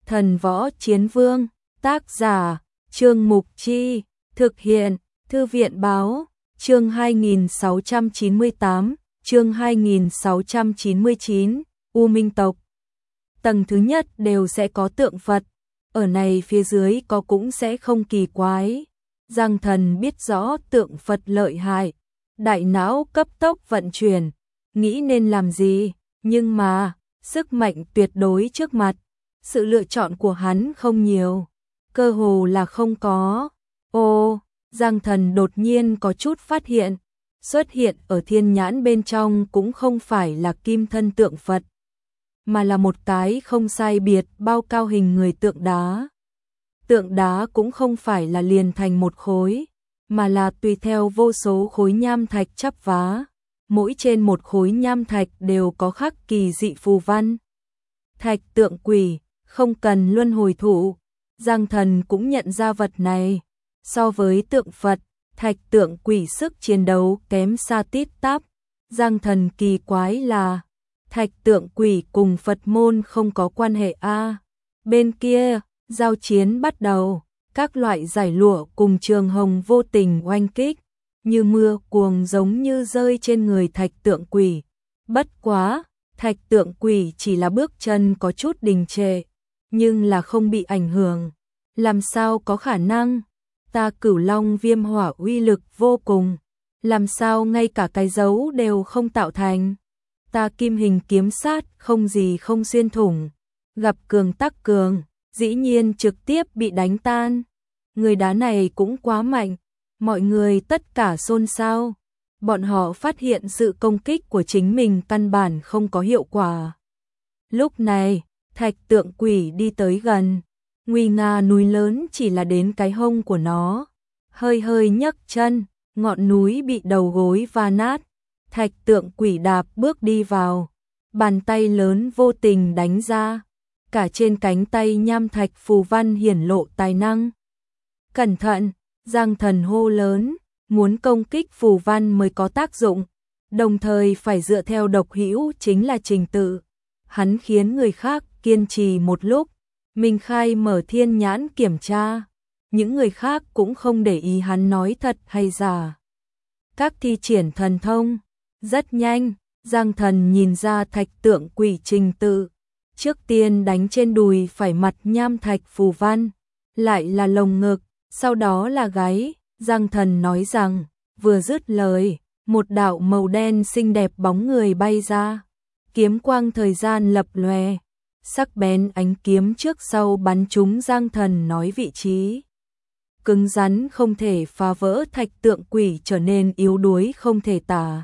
Thần Võ Chiến Vương, tác giả, Trương Mục Chi, thực hiện, Thư viện Báo, chương 2698, chương 2699, U Minh tộc. Tầng thứ nhất đều sẽ có tượng Phật, ở này phía dưới có cũng sẽ không kỳ quái. Giang Thần biết rõ tượng Phật lợi hại, đại não cấp tốc vận chuyển, nghĩ nên làm gì, nhưng mà, sức mạnh tuyệt đối trước mặt, sự lựa chọn của hắn không nhiều, cơ hồ là không có. Ô, Giang Thần đột nhiên có chút phát hiện, xuất hiện ở thiên nhãn bên trong cũng không phải là kim thân tượng Phật, mà là một cái không sai biệt bao cao hình người tượng đá. Tượng đá cũng không phải là liền thành một khối, mà là tùy theo vô số khối nham thạch chắp vá, mỗi trên một khối nham thạch đều có khắc kỳ dị phù văn. Thạch tượng quỷ, không cần luân hồi thủ, Giang Thần cũng nhận ra vật này. So với tượng Phật, thạch tượng quỷ sức chiến đấu kém xa tít tắp. Giang Thần kỳ quái là, thạch tượng quỷ cùng Phật môn không có quan hệ a. Bên kia, giao chiến bắt đầu, các loại giải lụa cùng trường hồng vô tình oanh kích, như mưa cuồng giống như rơi trên người thạch tượng quỷ. Bất quá, thạch tượng quỷ chỉ là bước chân có chút đình trệ, nhưng là không bị ảnh hưởng. Làm sao có khả năng? Ta Cửu Long Viêm Hỏa uy lực vô cùng, làm sao ngay cả cái dấu đều không tạo thành? Ta Kim Hình kiếm sát không gì không xuyên thủng, gặp cường tắc cường, dĩ nhiên trực tiếp bị đánh tan. Người đá này cũng quá mạnh, mọi người tất cả xôn xao. Bọn họ phát hiện sự công kích của chính mình căn bản không có hiệu quả. Lúc này, thạch tượng quỷ đi tới gần, nguy nga núi lớn chỉ là đến cái hông của nó, hơi hơi nhấc chân, ngọn núi bị đầu gối va nát. Thạch tượng quỷ đạp bước đi vào, bàn tay lớn vô tình đánh ra, cả trên cánh tay nham thạch phù văn hiển lộ tài năng. Cẩn thận, Giang Thần hô lớn, muốn công kích phù văn mới có tác dụng, đồng thời phải dựa theo độc hữu chính là trình tự. Hắn khiến người khác kiên trì một lúc, mình khai mở thiên nhãn kiểm tra, những người khác cũng không để ý hắn nói thật hay giả. Các thi triển thần thông, rất nhanh, Giang Thần nhìn ra thạch tượng quỷ trình tự. Trước tiên đánh trên đùi phải mặt nham thạch phù văn, lại là lồng ngực, sau đó là gáy. Giang Thần nói rằng, vừa dứt lời, một đạo màu đen xinh đẹp bóng người bay ra. Kiếm quang thời gian lập lòe, sắc bén ánh kiếm trước sau bắn trúng Giang Thần nói vị trí. Cứng rắn không thể phá vỡ, thạch tượng quỷ trở nên yếu đuối không thể tả.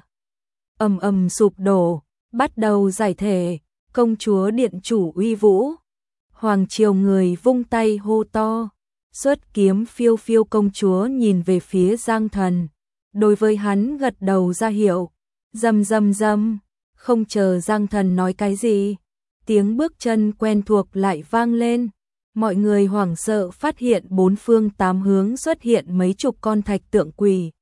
Ầm ầm sụp đổ, bắt đầu giải thể, công chúa điện chủ uy vũ. Hoàng triều người vung tay hô to, xuất kiếm phiêu phiêu. Công chúa nhìn về phía Giang Thần, đối với hắn gật đầu ra hiệu. Rầm rầm rầm, không chờ Giang Thần nói cái gì, tiếng bước chân quen thuộc lại vang lên. Mọi người hoảng sợ phát hiện bốn phương tám hướng xuất hiện mấy chục con thạch tượng quỷ.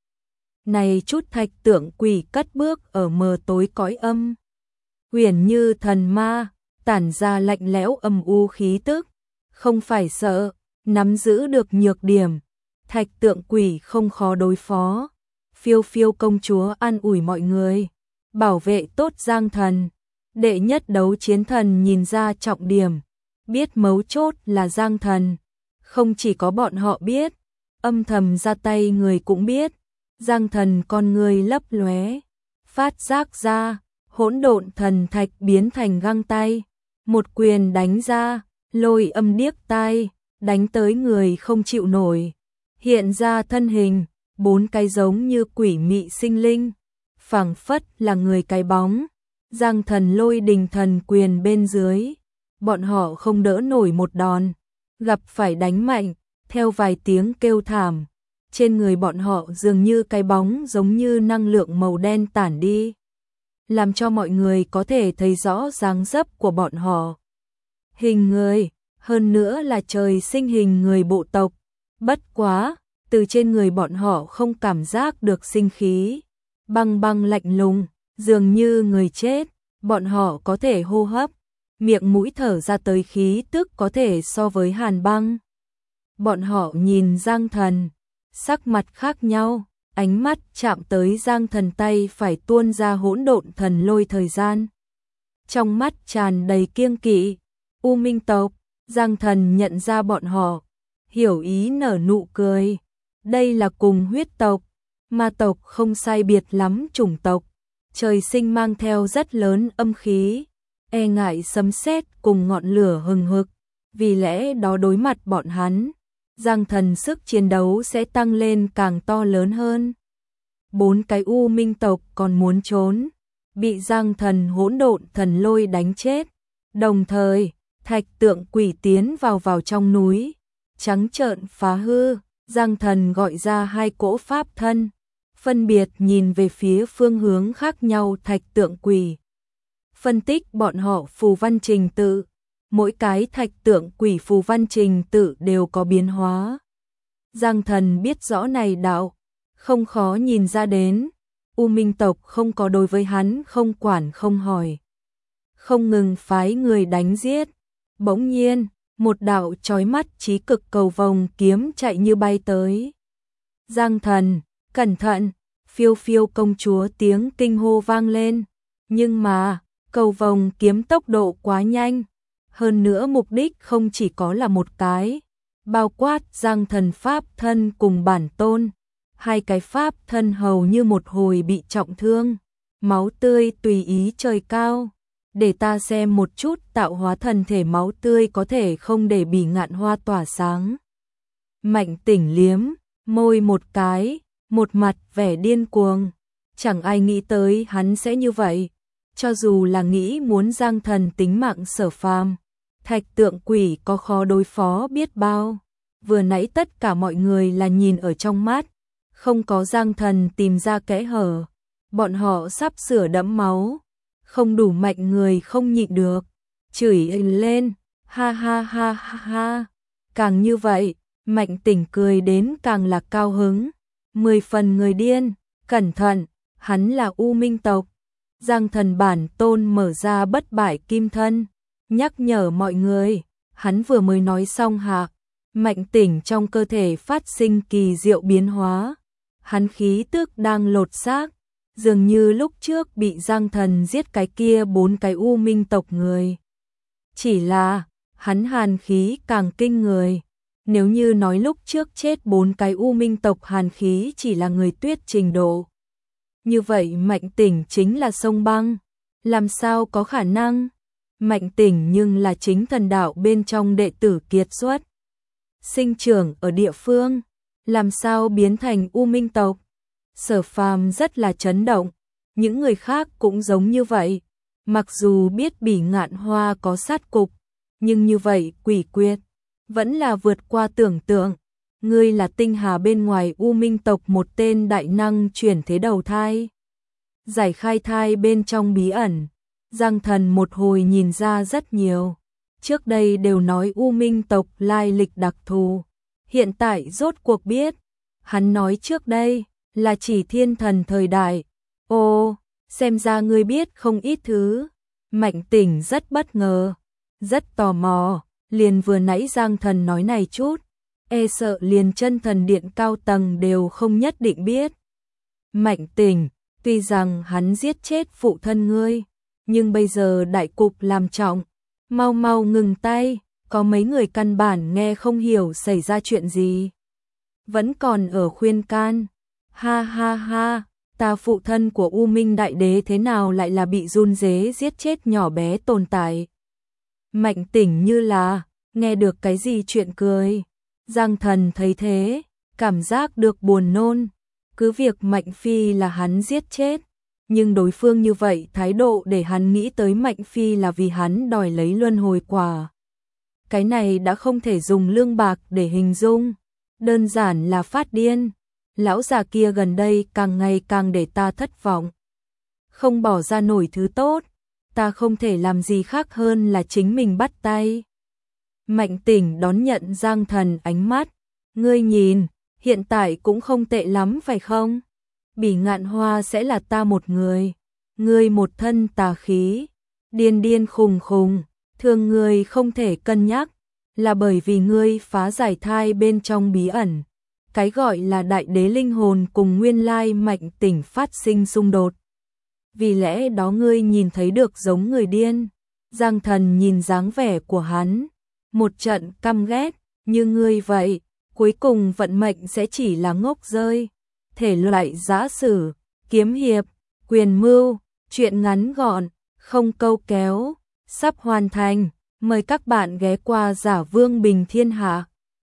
Này chút thạch tượng quỷ cất bước ở mờ tối cõi âm, huyền như thần ma, tản ra lạnh lẽo âm u khí tức, không phải sợ, nắm giữ được nhược điểm. Thạch tượng quỷ không khó đối phó. Phiêu phiêu công chúa an ủi mọi người, bảo vệ tốt Giang Thần. Đệ nhất đấu chiến thần nhìn ra trọng điểm, biết mấu chốt là Giang Thần. Không chỉ có bọn họ biết, âm thầm ra tay người cũng biết. Giang Thần con người lấp lóe, phát giác ra, hỗn độn thần thạch biến thành găng tay, một quyền đánh ra, lôi âm điếc tai, đánh tới người không chịu nổi. Hiện ra thân hình, bốn cái giống như quỷ mị sinh linh, phảng phất là người cái bóng. Giang Thần lôi đình thần quyền bên dưới, bọn họ không đỡ nổi một đòn, gặp phải đánh mạnh, theo vài tiếng kêu thảm. Trên người bọn họ dường như cái bóng giống như năng lượng màu đen tản đi, làm cho mọi người có thể thấy rõ dáng dấp của bọn họ. Hình người, hơn nữa là trời sinh hình người bộ tộc. Bất quá, từ trên người bọn họ không cảm giác được sinh khí, băng băng lạnh lùng, dường như người chết. Bọn họ có thể hô hấp, miệng mũi thở ra tới khí tức có thể so với hàn băng. Bọn họ nhìn Giang Thần, sắc mặt khác nhau, ánh mắt chạm tới Giang Thần tay phải tuôn ra hỗn độn thần lôi thời gian. Trong mắt tràn đầy kiêng kỵ, U Minh tộc, Giang Thần nhận ra bọn họ, hiểu ý nở nụ cười. Đây là cùng huyết tộc, ma tộc không sai biệt lắm chủng tộc, trời sinh mang theo rất lớn âm khí, e ngại sấm sét cùng ngọn lửa hừng hực, vì lẽ đó đối mặt bọn hắn, Giang Thần sức chiến đấu sẽ tăng lên càng to lớn hơn. 4 cái U Minh tộc còn muốn trốn, bị Giang Thần hỗn độn thần lôi đánh chết. Đồng thời, thạch tượng quỷ tiến vào trong núi, trắng trợn phá hư. Giang Thần gọi ra 2 cỗ pháp thân, phân biệt nhìn về phía phương hướng khác nhau thạch tượng quỷ. Phân tích bọn họ phù văn trình tự, mỗi cái thạch tượng quỷ phù văn trình tự đều có biến hóa. Giang Thần biết rõ này đạo, không khó nhìn ra đến, U Minh tộc không có đối với hắn không quản không hỏi, không ngừng phái người đánh giết. Bỗng nhiên, một đạo chói mắt chí cực cầu vồng kiếm chạy như bay tới. Giang Thần, cẩn thận, phiêu phiêu công chúa tiếng kinh hô vang lên, nhưng mà, cầu vồng kiếm tốc độ quá nhanh, hơn nữa mục đích không chỉ có là một cái, bao quát Giang Thần pháp thân cùng bản tôn, 2 cái pháp thân hầu như một hồi bị trọng thương, máu tươi tùy ý trời cao. Để ta xem một chút tạo hóa thần thể máu tươi có thể không để Bỉ Ngạn Hoa tỏa sáng. Mạnh Tỉnh liếm môi một cái, một mặt vẻ điên cuồng, chẳng ai nghĩ tới hắn sẽ như vậy, cho dù là nghĩ muốn Giang Thần tính mạng Sở Phàm, thạch tượng quỷ có khó đối phó biết bao. Vừa nãy tất cả mọi người là nhìn ở trong mắt, không có Giang Thần tìm ra kẽ hở, bọn họ sắp sửa đẫm máu. Không đủ mạnh người không nhịn được, chửi lên, ha ha ha ha ha. Càng như vậy, Mạnh Tỉnh cười đến càng là cao hứng. 10 phần người điên, cẩn thận, hắn là U Minh tộc. Giang Thần bản tôn mở ra bất bại kim thân, nhắc nhở mọi người, hắn vừa mới nói xong hạ. Mạnh Tỉnh trong cơ thể phát sinh kỳ diệu biến hóa, hắn khí tức đang lột xác. Dường như lúc trước bị Giang Thần giết cái kia 4 cái U Minh tộc người. Chỉ là, hắn hàn khí càng kinh người. Nếu như nói lúc trước chết 4 cái U Minh tộc hàn khí chỉ là người tuyết trình độ. Như vậy Mạnh Tỉnh chính là sông băng. Làm sao có khả năng? Mạnh Tỉnh nhưng là chính thần đạo bên trong đệ tử kiệt xuất. Sinh trưởng ở địa phương. Làm sao biến thành U Minh tộc? Sở Phàm rất là chấn động, những người khác cũng giống như vậy, mặc dù biết Bỉ Ngạn Hoa có sát cục, nhưng như vậy quỷ quyệt, vẫn là vượt qua tưởng tượng. Ngươi là tinh hà bên ngoài U Minh tộc một tên đại năng chuyển thế đầu thai. Giải khai thai bên trong bí ẩn, Giang Thần một hồi nhìn ra rất nhiều, trước đây đều nói U Minh tộc lai lịch đặc thù, hiện tại rốt cuộc biết, hắn nói trước đây là chỉ thiên thần thời đại. Ồ, xem ra ngươi biết không ít thứ. Mạnh Tỉnh rất bất ngờ, rất tò mò, liền vừa nãy Giang Thần nói này chút, e sợ liền chân thần điện cao tầng đều không nhất định biết. Mạnh Tỉnh, tuy rằng hắn giết chết phụ thân ngươi, nhưng bây giờ đại cục làm trọng, mau mau ngừng tay, có mấy người căn bản nghe không hiểu xảy ra chuyện gì. Vẫn còn ở khuyên can. Ha ha ha, ta phụ thân của U Minh Đại Đế thế nào lại là bị run rế giết chết nhỏ bé tồn tại. Mạnh Tỉnh như là, nghe được cái gì chuyện cười. Giang Thần thấy thế, cảm giác được buồn nôn. Cứ việc Mạnh Phi là hắn giết chết, nhưng đối phương như vậy thái độ để hắn nghĩ tới Mạnh Phi là vì hắn đòi lấy luân hồi quả. Cái này đã không thể dùng lương bạc để hình dung, đơn giản là phát điên. Lão già kia gần đây càng ngày càng để ta thất vọng. Không bỏ ra nổi thứ tốt, ta không thể làm gì khác hơn là chính mình bắt tay. Mạnh Tỉnh đón nhận Giang Thần ánh mắt, ngươi nhìn, hiện tại cũng không tệ lắm phải không? Bỉ Ngạn Hoa sẽ là ta một người, ngươi một thân tà khí, điên điên khùng khùng, Thường người không thể cân nhắc, là bởi vì ngươi phá giải thai bên trong bí ẩn. Cái gọi là đại đế linh hồn cùng nguyên lai mệnh tỉnh phát sinh xung đột. Vì lẽ đó ngươi nhìn thấy được giống người điên. Giang Thần nhìn dáng vẻ của hắn, một trận căm ghét, như ngươi vậy, cuối cùng vận mệnh sẽ chỉ là ngốc rơi. Thể loại giã sử, kiếm hiệp, quyền mưu, truyện ngắn gọn, không câu kéo, sắp hoàn thành. Mời các bạn ghé qua Giả Vương Bình Thiên Hạ.